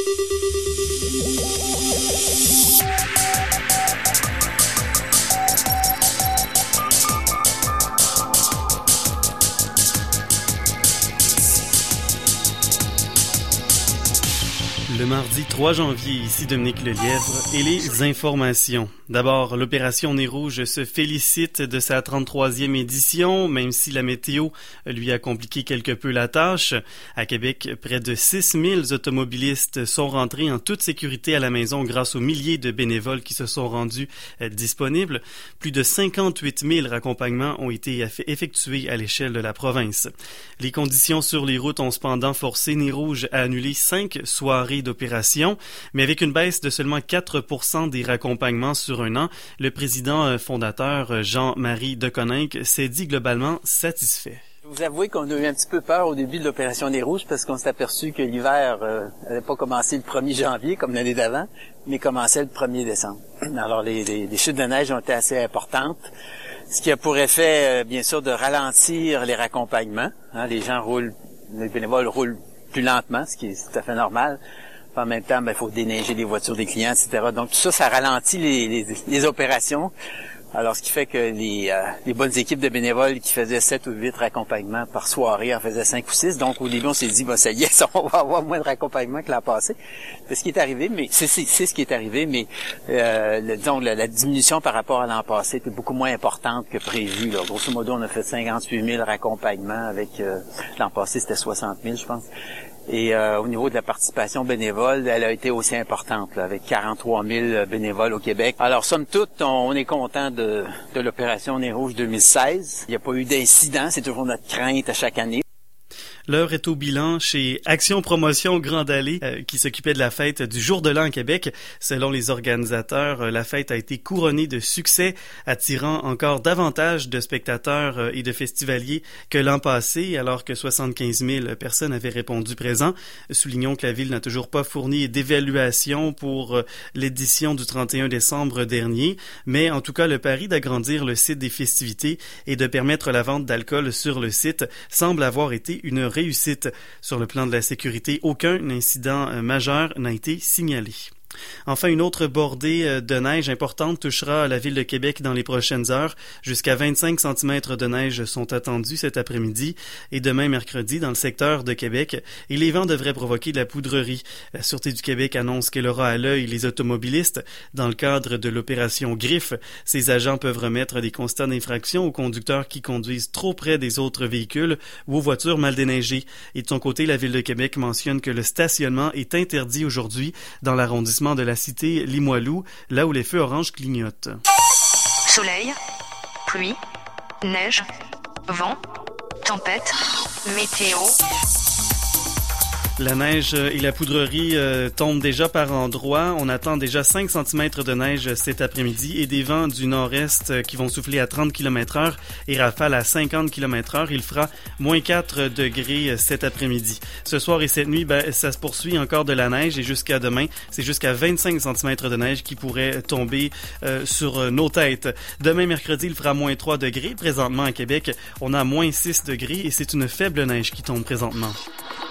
Le mardi 3 janvier, ici Dominique Lelièvre et les informations. D'abord, l'opération Nez Rouge se félicite de sa 33e édition, même si la météo lui a compliqué quelque peu la tâche. À Québec, près de 6000 automobilistes sont rentrés en toute sécurité à la maison grâce aux milliers de bénévoles qui se sont rendus disponibles. Plus de 58 000 raccompagnements ont été effectués à l'échelle de la province. Les conditions sur les routes ont cependant forcé Nez Rouge à annuler 5 soirées d'opération, mais avec une baisse de seulement 4% des raccompagnements sur un an, le président fondateur Jean-Marie Deconinck s'est dit globalement satisfait. Je vous avoue qu'on a eu un petit peu peur au début de l'opération Nez Rouge parce qu'on s'est aperçu que l'hiver n'avait pas commencé le 1er janvier comme l'année d'avant, mais commençait le 1er décembre. Alors les chutes de neige ont été assez importantes, ce qui a pour effet, bien sûr, de ralentir les raccompagnements. Les bénévoles roulent plus lentement, ce qui est tout à fait normal. En même temps, il faut déneiger les voitures des clients, etc. Donc tout ça, ça ralentit les opérations. Alors, ce qui fait que les bonnes équipes de bénévoles qui faisaient 7 ou 8 raccompagnements par soirée en faisaient 5 ou 6. Donc, au début, on s'est dit, ça y est, on va avoir moins de raccompagnements que l'an passé. C'est ce qui est arrivé, mais c'est ce qui est arrivé, mais disons, la diminution par rapport à l'an passé était beaucoup moins importante que prévu. Là. Grosso modo, on a fait 58 000 raccompagnements avec l'an passé, c'était 60 000, je pense. Et au niveau de la participation bénévole, elle a été aussi importante, là, avec 43 000 bénévoles au Québec. Alors, somme toute, on est content de l'opération Nez Rouge 2016. Il n'y a pas eu d'incident, c'est toujours notre crainte à chaque année. L'heure est au bilan chez Action Promotion Grande Allée qui s'occupait de la fête du Jour de l'An à Québec. Selon les organisateurs, la fête a été couronnée de succès, attirant encore davantage de spectateurs et de festivaliers que l'an passé, alors que 75 000 personnes avaient répondu présent. Soulignons que la Ville n'a toujours pas fourni d'évaluation pour l'édition du 31 décembre dernier, mais en tout cas, le pari d'agrandir le site des festivités et de permettre la vente d'alcool sur le site semble avoir été une réussite. Sur le plan de la sécurité, aucun incident majeur n'a été signalé. Enfin, une autre bordée de neige importante touchera la ville de Québec dans les prochaines heures. Jusqu'à 25 cm de neige sont attendus cet après-midi et demain mercredi dans le secteur de Québec. Et les vents devraient provoquer de la poudrerie. La Sûreté du Québec annonce qu'elle aura à l'œil les automobilistes. Dans le cadre de l'opération Griffe, ces agents peuvent remettre des constats d'infraction aux conducteurs qui conduisent trop près des autres véhicules ou aux voitures mal déneigées. Et de son côté, la ville de Québec mentionne que le stationnement est interdit aujourd'hui dans l'arrondissement de la cité Limoilou, là où les feux oranges clignotent. Soleil, pluie, neige, vent, tempête, météo. La neige et la poudrerie tombent déjà par endroits. On attend déjà 5 cm de neige cet après-midi et des vents du nord-est qui vont souffler à 30 km/h et rafales à 50 km/h. Il fera moins 4 degrés cet après-midi. Ce soir et cette nuit, ça se poursuit encore de la neige et jusqu'à demain, c'est jusqu'à 25 cm de neige qui pourrait tomber sur nos têtes. Demain, mercredi, il fera moins 3 degrés. Présentement à Québec, on a moins 6 degrés et c'est une faible neige qui tombe présentement.